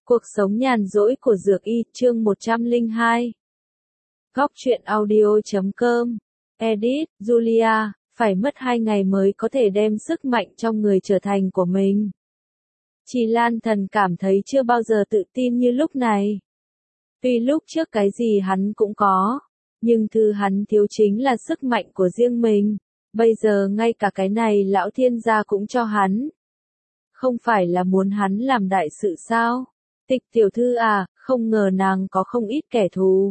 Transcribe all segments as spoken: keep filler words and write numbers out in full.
Cuộc sống nhàn rỗi của Dược Y, chương một trăm lẻ hai. Góc truyện audio chấm com. Edit, Julia, phải mất hai ngày mới có thể đem sức mạnh trong người trở thành của mình. Chị Lan Thần cảm thấy chưa bao giờ tự tin như lúc này. Tuy lúc trước cái gì hắn cũng có, nhưng thứ hắn thiếu chính là sức mạnh của riêng mình. Bây giờ ngay cả cái này lão thiên gia cũng cho hắn. Không phải là muốn hắn làm đại sự sao? Tịch tiểu thư à, không ngờ nàng có không ít kẻ thù.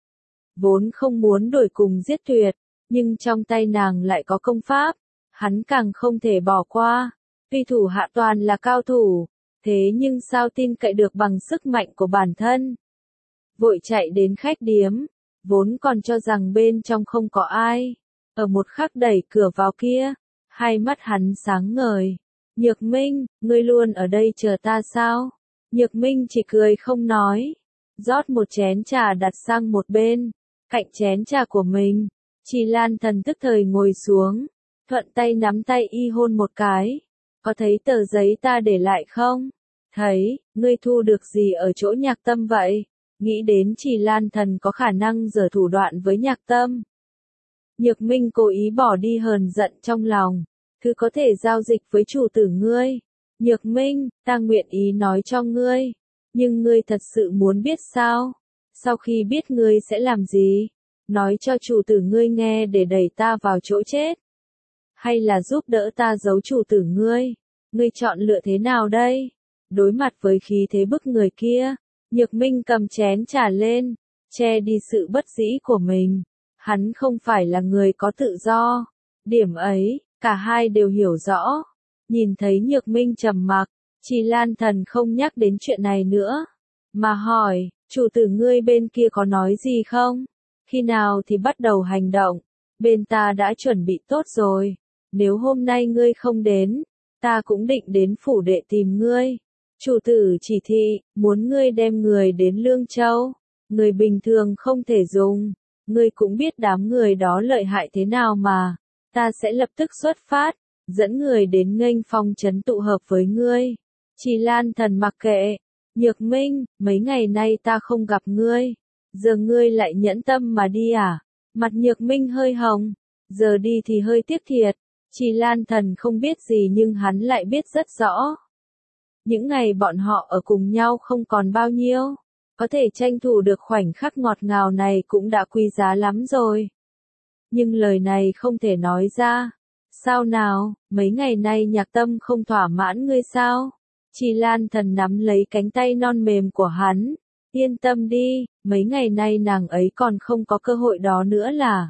Vốn không muốn đổi cùng giết tuyệt, nhưng trong tay nàng lại có công pháp, hắn càng không thể bỏ qua. Tuy thủ hạ toàn là cao thủ, thế nhưng sao tin cậy được bằng sức mạnh của bản thân. Vội chạy đến khách điếm, vốn còn cho rằng bên trong không có ai. Ở một khắc đẩy cửa vào kia, hai mắt hắn sáng ngời. Nhược Minh, ngươi luôn ở đây chờ ta sao? Nhược Minh chỉ cười không nói, rót một chén trà đặt sang một bên, cạnh chén trà của mình. Chị Lan Thần tức thời ngồi xuống, thuận tay nắm tay y hôn một cái. Có thấy tờ giấy ta để lại không? Thấy, ngươi thu được gì ở chỗ Nhạc Tâm vậy? Nghĩ đến chị Lan Thần có khả năng giở thủ đoạn với Nhạc Tâm. Nhược Minh cố ý bỏ đi hờn giận trong lòng, thứ có thể giao dịch với chủ tử ngươi. Nhược Minh, ta nguyện ý nói cho ngươi, nhưng ngươi thật sự muốn biết sao? Sau khi biết ngươi sẽ làm gì? Nói cho chủ tử ngươi nghe để đẩy ta vào chỗ chết? Hay là giúp đỡ ta giấu chủ tử ngươi? Ngươi chọn lựa thế nào đây? Đối mặt với khí thế bức người kia, Nhược Minh cầm chén trà lên, che đi sự bất dĩ của mình. Hắn không phải là người có tự do. Điểm ấy, cả hai đều hiểu rõ. Nhìn thấy Nhược Minh trầm mặc, chị Lan Thần không nhắc đến chuyện này nữa, mà hỏi, chủ tử ngươi bên kia có nói gì không? Khi nào thì bắt đầu hành động? Bên ta đã chuẩn bị tốt rồi. Nếu hôm nay ngươi không đến, ta cũng định đến phủ đệ tìm ngươi. Chủ tử chỉ thị, muốn ngươi đem người đến Lương Châu. Người bình thường không thể dùng. Ngươi cũng biết đám người đó lợi hại thế nào mà. Ta sẽ lập tức xuất phát, dẫn người đến nghênh phong trấn tụ hợp với ngươi. Chị Lan Thần mặc kệ. Nhược Minh, mấy ngày nay ta không gặp ngươi. Giờ ngươi lại nhẫn tâm mà đi à? Mặt Nhược Minh hơi hồng. Giờ đi thì hơi tiếc thiệt. Chị Lan Thần không biết gì nhưng hắn lại biết rất rõ. Những ngày bọn họ ở cùng nhau không còn bao nhiêu. Có thể tranh thủ được khoảnh khắc ngọt ngào này cũng đã quý giá lắm rồi. Nhưng lời này không thể nói ra. Sao nào, mấy ngày nay Nhạc Tâm không thỏa mãn ngươi sao? Chị Lan Thần nắm lấy cánh tay non mềm của hắn. Yên tâm đi, mấy ngày nay nàng ấy còn không có cơ hội đó nữa là.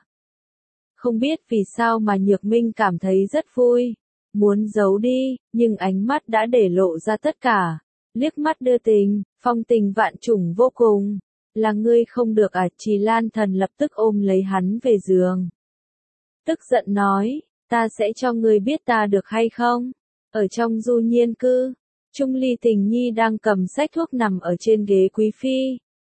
Không biết vì sao mà Nhược Minh cảm thấy rất vui. Muốn giấu đi, nhưng ánh mắt đã để lộ ra tất cả. Liếc mắt đưa tình, phong tình vạn trùng vô cùng. Là ngươi không được à? Chị Lan Thần lập tức ôm lấy hắn về giường. Tức giận nói, ta sẽ cho ngươi biết ta được hay không? Ở trong du nhiên cư, Trung Ly Tình Nhi đang cầm sách thuốc nằm ở trên ghế quý phi.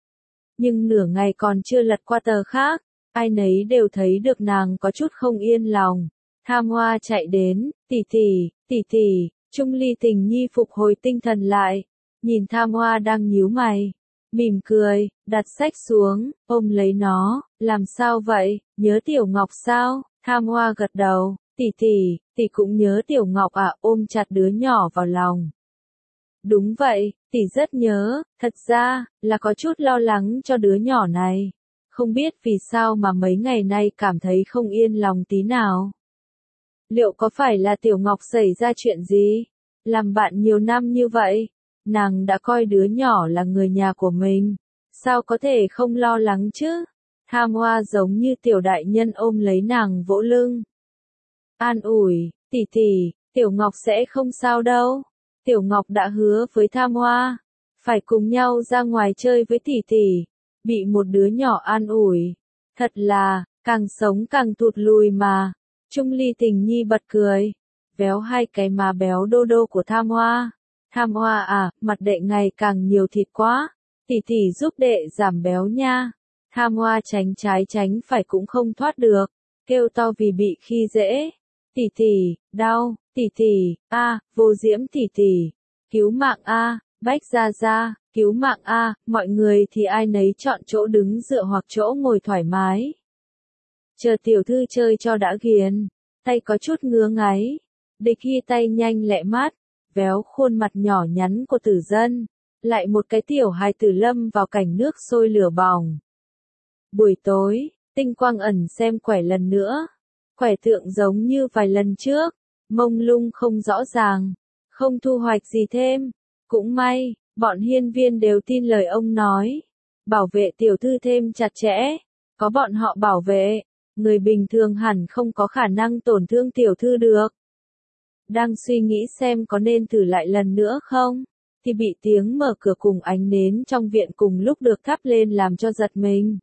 Nhưng nửa ngày còn chưa lật qua tờ khác, ai nấy đều thấy được nàng có chút không yên lòng. Tham Hoa chạy đến, tỷ tỷ, tỷ tỷ. Trung Ly Tình Nhi phục hồi tinh thần lại, nhìn Tham Hoa đang nhíu mày, mỉm cười, đặt sách xuống, ôm lấy nó. Làm sao vậy, nhớ Tiểu Ngọc sao? Tham Hoa gật đầu, tỷ tỷ, tỷ cũng nhớ Tiểu Ngọc à? Ôm chặt đứa nhỏ vào lòng. Đúng vậy, tỷ rất nhớ, thật ra, là có chút lo lắng cho đứa nhỏ này. Không biết vì sao mà mấy ngày nay cảm thấy không yên lòng tí nào. Liệu có phải là Tiểu Ngọc xảy ra chuyện gì? Làm bạn nhiều năm như vậy, nàng đã coi đứa nhỏ là người nhà của mình. Sao có thể không lo lắng chứ? Tham Hoa giống như tiểu đại nhân ôm lấy nàng vỗ lưng. An ủi, tỷ tỷ, Tiểu Ngọc sẽ không sao đâu. Tiểu Ngọc đã hứa với Tham Hoa, phải cùng nhau ra ngoài chơi với tỷ tỷ. Bị một đứa nhỏ an ủi. Thật là, càng sống càng tụt lùi mà. Trung Ly Tình Nhi bật cười, véo hai cái má béo đô đô của Tham Hoa. Tham Hoa à, mặt đệ ngày càng nhiều thịt quá. Tỷ tỷ giúp đệ giảm béo nha. Tham Hoa tránh trái tránh phải cũng không thoát được, kêu to vì bị khi dễ. Tỷ tỷ, đau, tỷ tỷ, a, Vô Diễm tỷ tỷ, cứu mạng a, Bách Gia Gia, Cứu mạng a, mọi người thì ai nấy chọn chỗ đứng dựa hoặc chỗ ngồi thoải mái. Chờ tiểu thư chơi cho đã ghiền, tay có chút ngứa ngáy. Địch Hy tay nhanh lẹ mát, véo khuôn mặt nhỏ nhắn của Tử Dân, lại một cái tiểu hài tử lâm vào cảnh nước sôi lửa bỏng. Buổi tối, Tinh Quang Ẩn xem quẻ lần nữa, quẻ tượng giống như vài lần trước, mông lung không rõ ràng, không thu hoạch gì thêm. Cũng may, bọn hiên viên đều tin lời ông nói, bảo vệ tiểu thư thêm chặt chẽ, có bọn họ bảo vệ, người bình thường hẳn không có khả năng tổn thương tiểu thư được. Đang suy nghĩ xem có nên thử lại lần nữa không, thì bị tiếng mở cửa cùng ánh nến trong viện cùng lúc được thắp lên làm cho giật mình.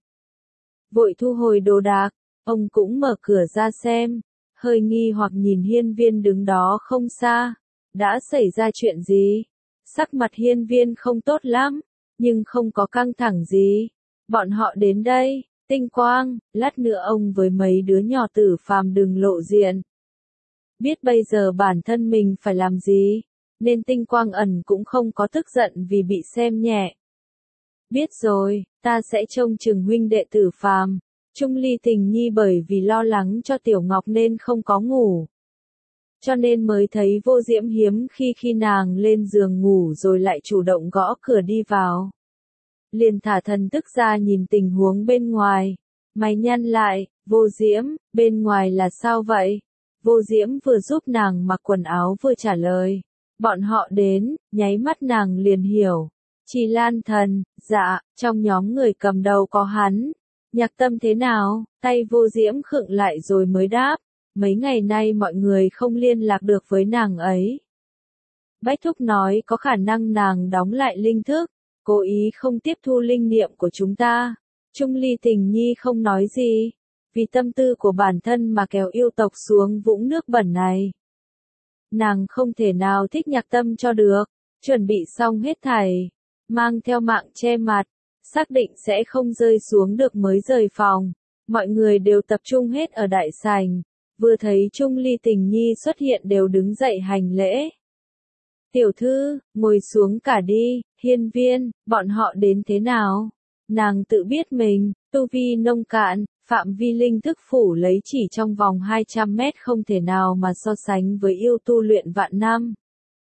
Vội thu hồi đồ đạc, ông cũng mở cửa ra xem, hơi nghi hoặc nhìn hiên viên đứng đó không xa. Đã xảy ra chuyện gì? Sắc mặt hiên viên không tốt lắm, nhưng không có căng thẳng gì. Bọn họ đến đây, Tinh Quang, lát nữa ông với mấy đứa nhỏ Tử Phàm đừng lộ diện. Biết bây giờ bản thân mình phải làm gì, nên Tinh Quang Ẩn cũng không có tức giận vì bị xem nhẹ. Biết rồi, ta sẽ trông chừng huynh đệ Tử Phàm. Trung Ly Tình Nhi bởi vì lo lắng cho Tiểu Ngọc nên không có ngủ. Cho nên mới thấy Vô Diễm hiếm khi khi nàng lên giường ngủ rồi lại chủ động gõ cửa đi vào. Liền thả thần thức ra nhìn tình huống bên ngoài. Mày nhăn lại, Vô Diễm, bên ngoài là sao vậy? Vô Diễm vừa giúp nàng mặc quần áo vừa trả lời. Bọn họ đến, nháy mắt nàng liền hiểu. Chỉ Lan Thần, dạ, trong nhóm người cầm đầu có hắn. Nhạc Tâm thế nào? Tay Vô Diễm khựng lại rồi mới đáp. Mấy ngày nay mọi người không liên lạc được với nàng ấy. Bách Thúc nói có khả năng nàng đóng lại linh thức, cố ý không tiếp thu linh niệm của chúng ta. Trung Ly Tình Nhi không nói gì, vì tâm tư của bản thân mà kéo yêu tộc xuống vũng nước bẩn này. Nàng không thể nào thích Nhạc Tâm cho được, chuẩn bị xong hết thảy, mang theo mạng che mặt, xác định sẽ không rơi xuống được mới rời phòng. Mọi người đều tập trung hết ở đại sảnh. Vừa thấy Trung Ly Tình Nhi xuất hiện đều đứng dậy hành lễ. Tiểu thư, ngồi xuống cả đi, hiên viên, bọn họ đến thế nào? Nàng tự biết mình, tu vi nông cạn, phạm vi linh thức phủ lấy chỉ trong vòng hai trăm mét không thể nào mà so sánh với yêu tu luyện vạn năm.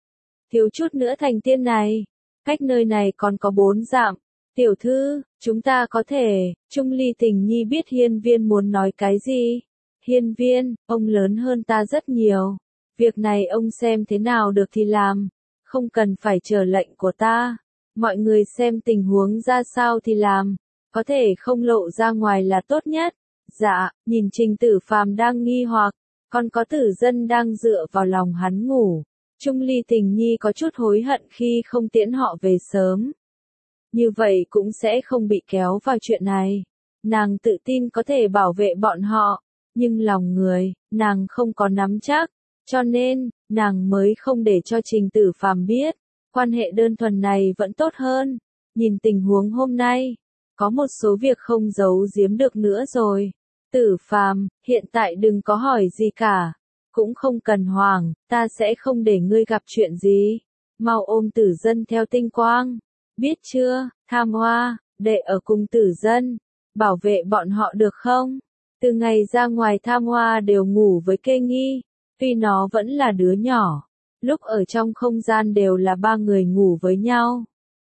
Thiếu chút nữa thành tiên này, cách nơi này còn có bốn dặm. Tiểu thư, chúng ta có thể, Trung Ly Tình Nhi biết hiên viên muốn nói cái gì. Hiên viên, ông lớn hơn ta rất nhiều. Việc này ông xem thế nào được thì làm. Không cần phải chờ lệnh của ta. Mọi người xem tình huống ra sao thì làm. Có thể không lộ ra ngoài là tốt nhất. Dạ, nhìn Trình Tử Phàm đang nghi hoặc. Còn có Tử Dân đang dựa vào lòng hắn ngủ. Trung Ly Tình Nhi có chút hối hận khi không tiễn họ về sớm. Như vậy cũng sẽ không bị kéo vào chuyện này. Nàng tự tin có thể bảo vệ bọn họ. Nhưng lòng người, nàng không có nắm chắc, cho nên, nàng mới không để cho Trình Tử Phàm biết, quan hệ đơn thuần này vẫn tốt hơn. Nhìn tình huống hôm nay, có một số việc không giấu giếm được nữa rồi. Tử Phàm, hiện tại đừng có hỏi gì cả, cũng không cần hoảng, ta sẽ không để ngươi gặp chuyện gì. Mau ôm Tử Dân theo Tinh Quang, biết chưa, Tham Hoa, để ở cùng Tử Dân, bảo vệ bọn họ được không? Từ ngày ra ngoài Tham Hoa đều ngủ với Kê Nghi, tuy nó vẫn là đứa nhỏ, lúc ở trong không gian đều là ba người ngủ với nhau.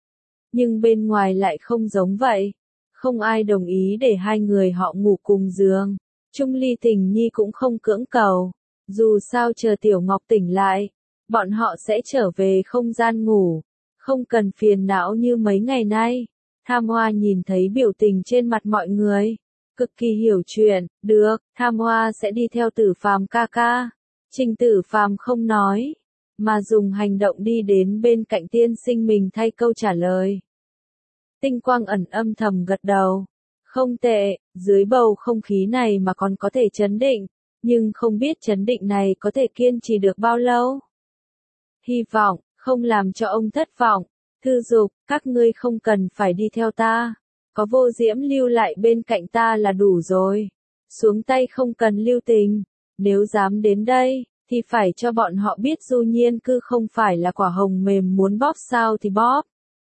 Nhưng bên ngoài lại không giống vậy, không ai đồng ý để hai người họ ngủ cùng giường. Trung Ly Tình Nhi cũng không cưỡng cầu, dù sao chờ Tiểu Ngọc tỉnh lại, bọn họ sẽ trở về không gian ngủ, không cần phiền não như mấy ngày nay. Tham Hoa nhìn thấy biểu tình trên mặt mọi người. Cực kỳ hiểu chuyện, được, Tham Hoa sẽ đi theo Tử Phàm ca ca. Trình Tử Phàm không nói, mà dùng hành động đi đến bên cạnh tiên sinh mình thay câu trả lời. Tinh Quang Ẩn âm thầm gật đầu. Không tệ, dưới bầu không khí này mà còn có thể chấn định, nhưng không biết chấn định này có thể kiên trì được bao lâu. Hy vọng, không làm cho ông thất vọng. Thư Dục, các ngươi không cần phải đi theo ta. Có Vô Diễm lưu lại bên cạnh ta là đủ rồi. Xuống tay không cần lưu tình. Nếu dám đến đây, thì phải cho bọn họ biết Du Nhiên Cư không phải là quả hồng mềm muốn bóp sao thì bóp.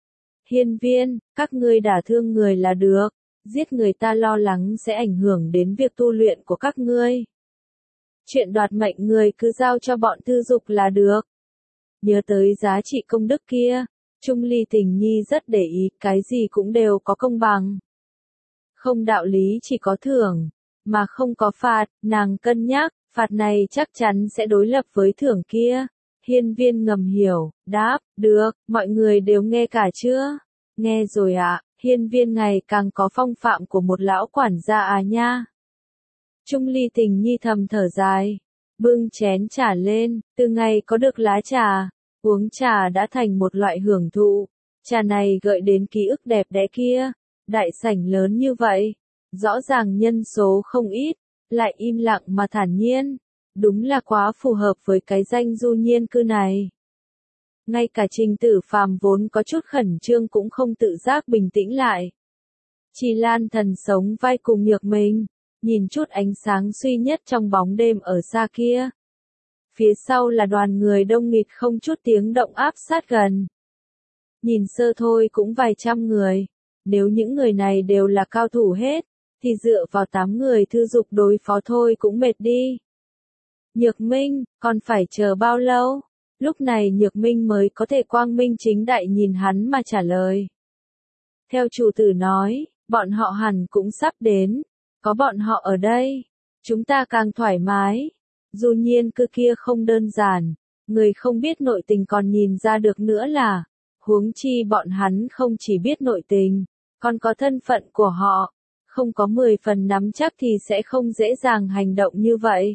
Hiên Viên, các ngươi đả thương người là được, giết người ta lo lắng sẽ ảnh hưởng đến việc tu luyện của các ngươi. Chuyện đoạt mệnh người cứ giao cho bọn tư dục là được. Nhớ tới giá trị công đức kia, Trung Ly Tình Nhi rất để ý, cái gì cũng đều có công bằng. Không đạo lý chỉ có thưởng, mà không có phạt, nàng cân nhắc, phạt này chắc chắn sẽ đối lập với thưởng kia. Hiên Viên ngầm hiểu, đáp, được, mọi người đều nghe cả chưa? Nghe rồi ạ, à, Hiên Viên ngày càng có phong phạm của một lão quản gia à nha. Trung Ly Tình Nhi thầm thở dài, bưng chén trà lên, từ ngày có được lá trà, uống trà đã thành một loại hưởng thụ. Trà này gợi đến ký ức đẹp đẽ kia, đại sảnh lớn như vậy, rõ ràng nhân số không ít, lại im lặng mà thản nhiên, đúng là quá phù hợp với cái danh du nhiên cư này. Ngay cả Trình Tử Phàm vốn có chút khẩn trương cũng không tự giác bình tĩnh lại. Trì Lan Thần sống vai cùng Nhược Minh, nhìn chút ánh sáng duy nhất trong bóng đêm ở xa kia. Phía sau là đoàn người đông nghịt không chút tiếng động áp sát gần. Nhìn sơ thôi cũng vài trăm người, nếu những người này đều là cao thủ hết, thì dựa vào tám người thư dục đối phó thôi cũng mệt đi. Nhược Minh, còn phải chờ bao lâu? Lúc này Nhược Minh mới có thể quang minh chính đại nhìn hắn mà trả lời. Theo chủ tử nói, bọn họ hẳn cũng sắp đến, có bọn họ ở đây, chúng ta càng thoải mái. Du nhiên cư kia không đơn giản, người không biết nội tình còn nhìn ra được nữa là, huống chi bọn hắn không chỉ biết nội tình, còn có thân phận của họ, không có mười phần nắm chắc thì sẽ không dễ dàng hành động như vậy.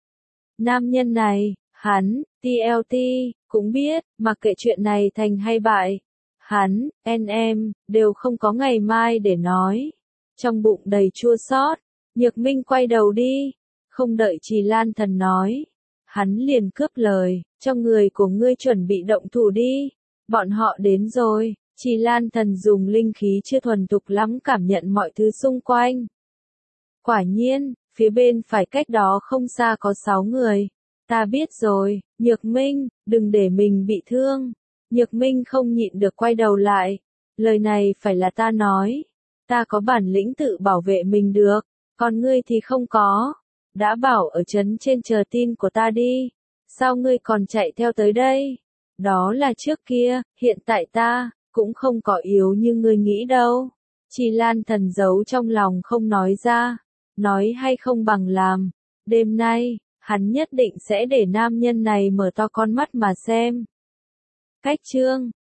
Nam nhân này, hắn, tê lờ tê, cũng biết, mặc kệ chuyện này thành hay bại, hắn, en em, đều không có ngày mai để nói. Trong bụng đầy chua xót, Nhược Minh quay đầu đi, không đợi Trì Lan Thần nói. Hắn liền cướp lời, cho người của ngươi chuẩn bị động thủ đi, bọn họ đến rồi. Trì Lan Thần dùng linh khí chưa thuần thục lắm cảm nhận mọi thứ xung quanh. Quả nhiên, phía bên phải cách đó không xa có sáu người. Ta biết rồi, Nhược Minh, đừng để mình bị thương. Nhược Minh không nhịn được quay đầu lại. Lời này phải là ta nói. Ta có bản lĩnh tự bảo vệ mình được, còn ngươi thì không có. Đã bảo ở trấn trên chờ tin của ta đi. Sao ngươi còn chạy theo tới đây? Đó là trước kia, hiện tại ta cũng không có yếu như ngươi nghĩ đâu. Trì Lan Thần giấu trong lòng không nói ra. Nói hay không bằng làm. Đêm nay, hắn nhất định sẽ để nam nhân này mở to con mắt mà xem. Cách chương